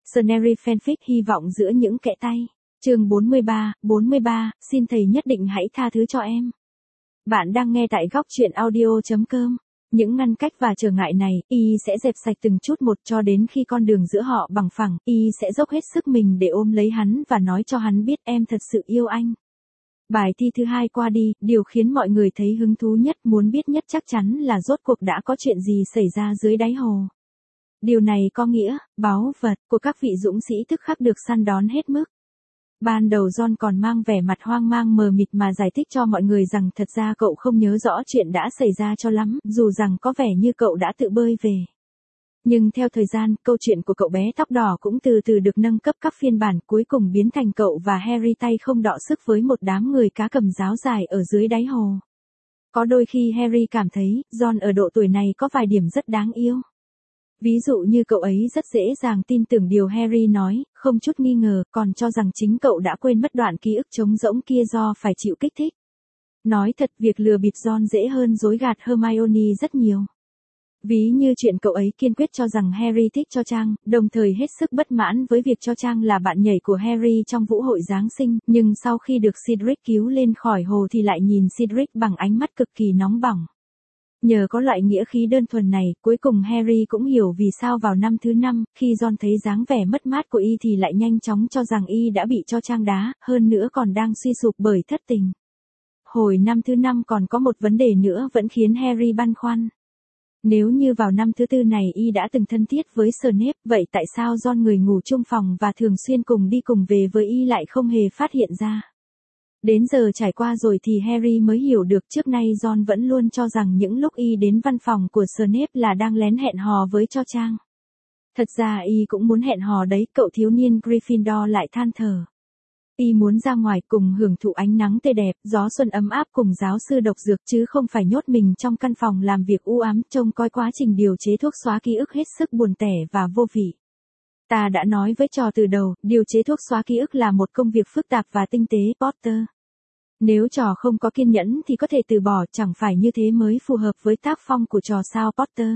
Scenery fanfic hy vọng giữa những kẽ tay. Chương 43, xin thầy nhất định hãy tha thứ cho em. Bạn đang nghe tại góc truyện audio.com. Những ngăn cách và trở ngại này, y sẽ dẹp sạch từng chút một cho đến khi con đường giữa họ bằng phẳng, y sẽ dốc hết sức mình để ôm lấy hắn và nói cho hắn biết em thật sự yêu anh. Bài thi thứ 2 qua đi, điều khiến mọi người thấy hứng thú nhất, muốn biết nhất chắc chắn là rốt cuộc đã có chuyện gì xảy ra dưới đáy hồ. Điều này có nghĩa, báu vật của các vị dũng sĩ tức khắc được săn đón hết mức. Ban đầu John còn mang vẻ mặt hoang mang mờ mịt mà giải thích cho mọi người rằng thật ra cậu không nhớ rõ chuyện đã xảy ra cho lắm, dù rằng có vẻ như cậu đã tự bơi về. Nhưng theo thời gian, câu chuyện của cậu bé tóc đỏ cũng từ từ được nâng cấp các phiên bản, cuối cùng biến thành cậu và Harry tay không đọ sức với một đám người cá cầm giáo dài ở dưới đáy hồ. Có đôi khi Harry cảm thấy, John ở độ tuổi này có vài điểm rất đáng yêu. Ví dụ như cậu ấy rất dễ dàng tin tưởng điều Harry nói, không chút nghi ngờ, còn cho rằng chính cậu đã quên mất đoạn ký ức trống rỗng kia do phải chịu kích thích. Nói thật, việc lừa bịp John dễ hơn dối gạt Hermione rất nhiều. Ví như chuyện cậu ấy kiên quyết cho rằng Harry thích Cho Chang, đồng thời hết sức bất mãn với việc Cho Chang là bạn nhảy của Harry trong vũ hội Giáng sinh, nhưng sau khi được Cedric cứu lên khỏi hồ thì lại nhìn Cedric bằng ánh mắt cực kỳ nóng bỏng. Nhờ có loại nghĩa khí đơn thuần này, cuối cùng Harry cũng hiểu vì sao vào năm thứ 5, khi John thấy dáng vẻ mất mát của y thì lại nhanh chóng cho rằng y đã bị Cho Chang đá, hơn nữa còn đang suy sụp bởi thất tình. Hồi năm thứ 5 còn có một vấn đề nữa vẫn khiến Harry băn khoăn. Nếu như vào năm thứ 4 này y đã từng thân thiết với Snape, vậy tại sao John người ngủ chung phòng và thường xuyên cùng đi cùng về với y lại không hề phát hiện ra? Đến giờ trải qua rồi thì Harry mới hiểu được trước nay John vẫn luôn cho rằng những lúc y đến văn phòng của Snape là đang lén hẹn hò với Cho Chang. Thật ra y cũng muốn hẹn hò đấy, cậu thiếu niên Gryffindor lại than thở. Y muốn ra ngoài cùng hưởng thụ ánh nắng tươi đẹp, gió xuân ấm áp cùng giáo sư độc dược chứ không phải nhốt mình trong căn phòng làm việc u ám trông coi quá trình điều chế thuốc xóa ký ức hết sức buồn tẻ và vô vị. Ta đã nói với trò từ đầu, điều chế thuốc xóa ký ức là một công việc phức tạp và tinh tế, Potter. Nếu trò không có kiên nhẫn thì có thể từ bỏ, chẳng phải như thế mới phù hợp với tác phong của trò sao Potter.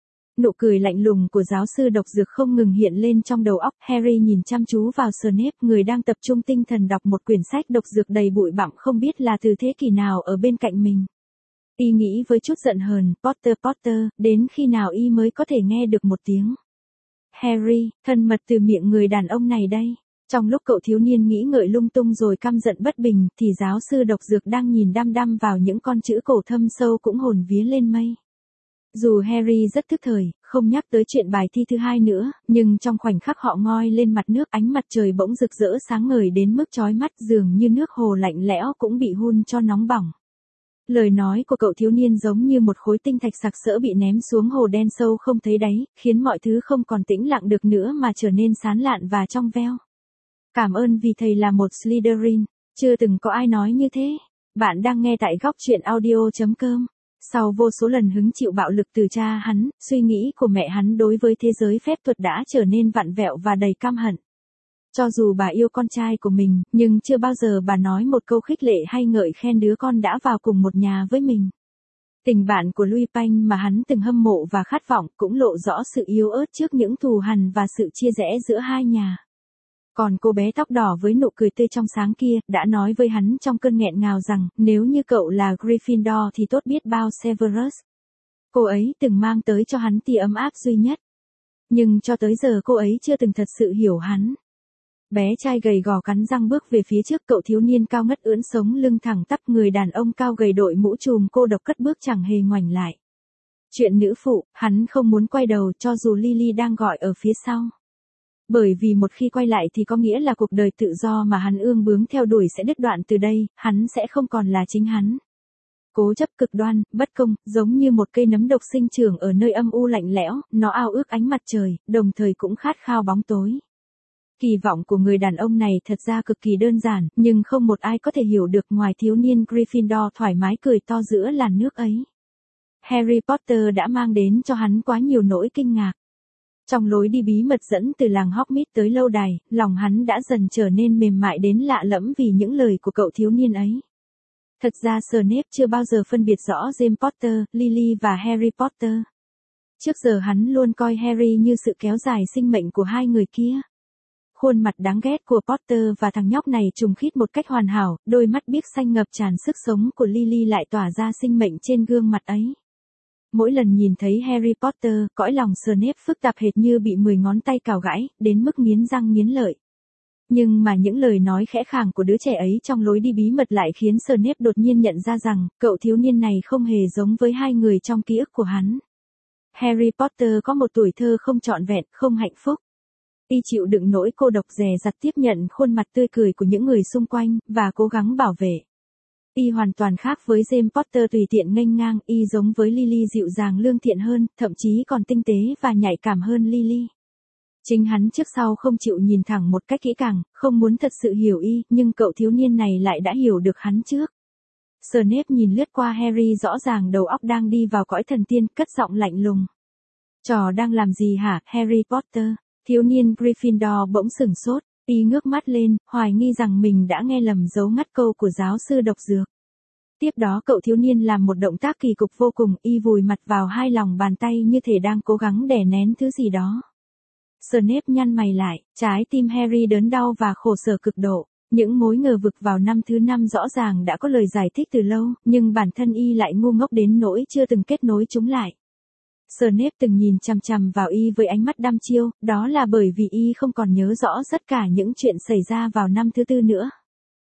Nụ cười lạnh lùng của giáo sư độc dược không ngừng hiện lên trong đầu óc. Harry nhìn chăm chú vào Snape, người đang tập trung tinh thần đọc một quyển sách độc dược đầy bụi bặm không biết là từ thế kỷ nào ở bên cạnh mình. Y nghĩ với chút giận hờn, Potter, đến khi nào y mới có thể nghe được một tiếng Harry, thân mật từ miệng người đàn ông này đây. Trong lúc cậu thiếu niên nghĩ ngợi lung tung rồi căm giận bất bình, thì giáo sư độc dược đang nhìn đăm đăm vào những con chữ cổ thâm sâu cũng hồn vía lên mây. Dù Harry rất thức thời, không nhắc tới chuyện bài thi thứ 2 nữa, nhưng trong khoảnh khắc họ ngoi lên mặt nước, ánh mặt trời bỗng rực rỡ sáng ngời đến mức chói mắt, dường như nước hồ lạnh lẽo cũng bị hun cho nóng bỏng. Lời nói của cậu thiếu niên giống như một khối tinh thạch sặc sỡ bị ném xuống hồ đen sâu không thấy đáy, khiến mọi thứ không còn tĩnh lặng được nữa mà trở nên sán lạn và trong veo. Cảm ơn vì thầy là một Slytherin, chưa từng có ai nói như thế. Bạn đang nghe tại góc truyện audio.com. Sau vô số lần hứng chịu bạo lực từ cha hắn, suy nghĩ của mẹ hắn đối với thế giới phép thuật đã trở nên vặn vẹo và đầy căm hận. Cho dù bà yêu con trai của mình, nhưng chưa bao giờ bà nói một câu khích lệ hay ngợi khen đứa con đã vào cùng một nhà với mình. Tình bạn của Lupin mà hắn từng hâm mộ và khát vọng cũng lộ rõ sự yếu ớt trước những thù hằn và sự chia rẽ giữa hai nhà. Còn cô bé tóc đỏ với nụ cười tươi trong sáng kia, đã nói với hắn trong cơn nghẹn ngào rằng, nếu như cậu là Gryffindor thì tốt biết bao Severus. Cô ấy từng mang tới cho hắn tia ấm áp duy nhất. Nhưng cho tới giờ cô ấy chưa từng thật sự hiểu hắn. Bé trai gầy gò cắn răng bước về phía trước, cậu thiếu niên cao ngất ưỡn sống lưng thẳng tắp, người đàn ông cao gầy đội mũ trùm cô độc cất bước chẳng hề ngoảnh lại. Chuyện nữ phụ, hắn không muốn quay đầu cho dù Lily đang gọi ở phía sau. Bởi vì một khi quay lại thì có nghĩa là cuộc đời tự do mà hắn ương bướng theo đuổi sẽ đứt đoạn từ đây, hắn sẽ không còn là chính hắn. Cố chấp cực đoan, bất công, giống như một cây nấm độc sinh trưởng ở nơi âm u lạnh lẽo, nó ao ước ánh mặt trời, đồng thời cũng khát khao bóng tối. Kỳ vọng của người đàn ông này thật ra cực kỳ đơn giản, nhưng không một ai có thể hiểu được ngoài thiếu niên Gryffindor thoải mái cười to giữa làn nước ấy. Harry Potter đã mang đến cho hắn quá nhiều nỗi kinh ngạc. Trong lối đi bí mật dẫn từ làng Hogsmeade tới lâu đài, lòng hắn đã dần trở nên mềm mại đến lạ lẫm vì những lời của cậu thiếu niên ấy. Thật ra Snape chưa bao giờ phân biệt rõ James Potter, Lily và Harry Potter. Trước giờ hắn luôn coi Harry như sự kéo dài sinh mệnh của hai người kia. Khuôn mặt đáng ghét của Potter và thằng nhóc này trùng khít một cách hoàn hảo, đôi mắt biếc xanh ngập tràn sức sống của Lily lại tỏa ra sinh mệnh trên gương mặt ấy. Mỗi lần nhìn thấy Harry Potter, cõi lòng Snape phức tạp hệt như bị 10 ngón tay cào gãy, đến mức nghiến răng nghiến lợi. Nhưng mà những lời nói khẽ khàng của đứa trẻ ấy trong lối đi bí mật lại khiến Snape đột nhiên nhận ra rằng, cậu thiếu niên này không hề giống với hai người trong ký ức của hắn. Harry Potter có một tuổi thơ không trọn vẹn, không hạnh phúc. Y chịu đựng nỗi cô độc dè dặt tiếp nhận khuôn mặt tươi cười của những người xung quanh, và cố gắng bảo vệ. Y hoàn toàn khác với James Potter tùy tiện nghênh ngang, y giống với Lily dịu dàng lương thiện hơn, thậm chí còn tinh tế và nhạy cảm hơn Lily. Chính hắn trước sau không chịu nhìn thẳng một cách kỹ càng, không muốn thật sự hiểu y, nhưng cậu thiếu niên này lại đã hiểu được hắn trước. Snape nhìn lướt qua Harry, rõ ràng đầu óc đang đi vào cõi thần tiên, cất giọng lạnh lùng. Trò đang làm gì hả, Harry Potter? Thiếu niên Gryffindor bỗng sửng sốt, y ngước mắt lên, hoài nghi rằng mình đã nghe lầm dấu ngắt câu của giáo sư độc dược. Tiếp đó cậu thiếu niên làm một động tác kỳ cục vô cùng, y vùi mặt vào hai lòng bàn tay như thể đang cố gắng đè nén thứ gì đó. Snape nhăn mày lại, trái tim Harry đớn đau và khổ sở cực độ. Những mối ngờ vực vào năm thứ 5 rõ ràng đã có lời giải thích từ lâu, nhưng bản thân y lại ngu ngốc đến nỗi chưa từng kết nối chúng lại. Snape từng nhìn chằm chằm vào y với ánh mắt đăm chiêu, đó là bởi vì y không còn nhớ rõ tất cả những chuyện xảy ra vào năm thứ 4 nữa.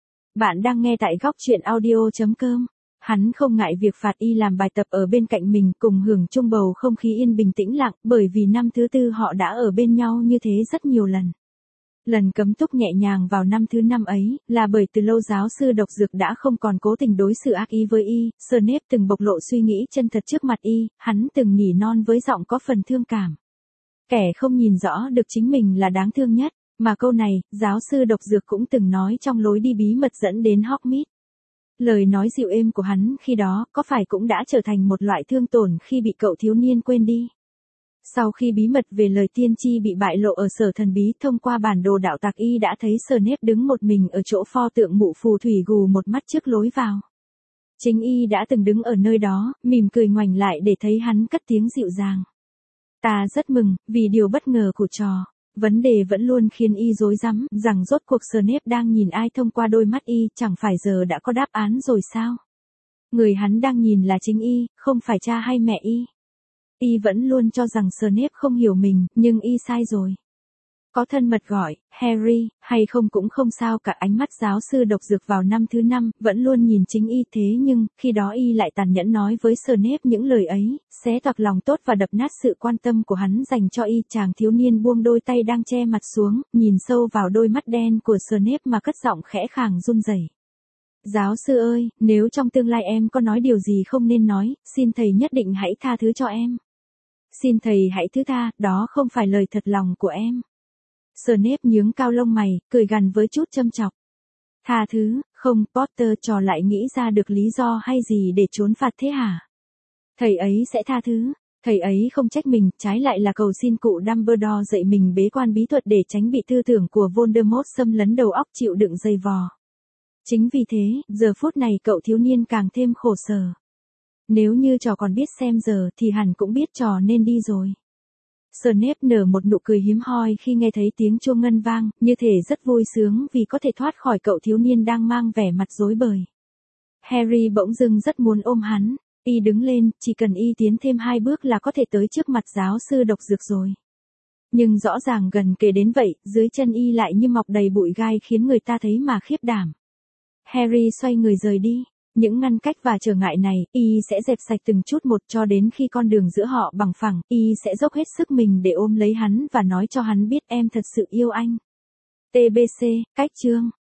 Bạn đang nghe tại góc truyện audio.com. Hắn không ngại việc phạt y làm bài tập ở bên cạnh mình, cùng hưởng chung bầu không khí yên bình tĩnh lặng, bởi vì năm thứ 4 họ đã ở bên nhau như thế rất nhiều lần. Lần cấm túc nhẹ nhàng vào năm thứ 5 ấy, là bởi từ lâu giáo sư độc dược đã không còn cố tình đối xử ác ý với y, Snape từng bộc lộ suy nghĩ chân thật trước mặt y, hắn từng nỉ non với giọng có phần thương cảm. Kẻ không nhìn rõ được chính mình là đáng thương nhất, mà câu này, giáo sư độc dược cũng từng nói trong lối đi bí mật dẫn đến Hogsmeade. Lời nói dịu êm của hắn khi đó, có phải cũng đã trở thành một loại thương tổn khi bị cậu thiếu niên quên đi? Sau khi bí mật về lời tiên tri bị bại lộ ở sở thần bí thông qua bản đồ đạo tặc, y đã thấy Snape đứng một mình ở chỗ pho tượng mụ phù thủy gù một mắt trước lối vào. Chính y đã từng đứng ở nơi đó, mỉm cười ngoảnh lại để thấy hắn cất tiếng dịu dàng. Ta rất mừng, vì điều bất ngờ của trò. Vấn đề vẫn luôn khiến y rối rắm, rằng rốt cuộc Snape đang nhìn ai thông qua đôi mắt y, chẳng phải giờ đã có đáp án rồi sao? Người hắn đang nhìn là chính y, không phải cha hay mẹ y. Y vẫn luôn cho rằng Snape không hiểu mình, nhưng y sai rồi. Có thân mật gọi, Harry, hay không cũng không sao cả. Ánh mắt giáo sư độc dược vào năm thứ 5, vẫn luôn nhìn chính y, thế nhưng, khi đó y lại tàn nhẫn nói với Snape những lời ấy, xé toạc lòng tốt và đập nát sự quan tâm của hắn dành cho y. Chàng thiếu niên buông đôi tay đang che mặt xuống, nhìn sâu vào đôi mắt đen của Snape mà cất giọng khẽ khàng run rẩy. Giáo sư ơi, nếu trong tương lai em có nói điều gì không nên nói, xin thầy nhất định hãy tha thứ cho em. Xin thầy hãy thứ tha, đó không phải lời thật lòng của em. Snape nhướng cao lông mày, cười gằn với chút châm chọc. Tha thứ, không, Potter, trò lại nghĩ ra được lý do hay gì để trốn phạt thế hả? Thầy ấy sẽ tha thứ, thầy ấy không trách mình, trái lại là cầu xin cụ Dumbledore dạy mình bế quan bí thuật để tránh bị tư tưởng của Voldemort xâm lấn đầu óc, chịu đựng dày vò. Chính vì thế, giờ phút này cậu thiếu niên càng thêm khổ sở. Nếu như trò còn biết xem giờ thì hẳn cũng biết trò nên đi rồi. Snape nở một nụ cười hiếm hoi khi nghe thấy tiếng chuông ngân vang, như thể rất vui sướng vì có thể thoát khỏi cậu thiếu niên đang mang vẻ mặt rối bời. Harry bỗng dưng rất muốn ôm hắn, y đứng lên, chỉ cần y tiến thêm 2 bước là có thể tới trước mặt giáo sư độc dược rồi. Nhưng rõ ràng gần kề đến vậy, dưới chân y lại như mọc đầy bụi gai khiến người ta thấy mà khiếp đảm. Harry xoay người rời đi. Những ngăn cách và trở ngại này, y sẽ dẹp sạch từng chút một cho đến khi con đường giữa họ bằng phẳng, y sẽ dốc hết sức mình để ôm lấy hắn và nói cho hắn biết em thật sự yêu anh. TBC, cách chương.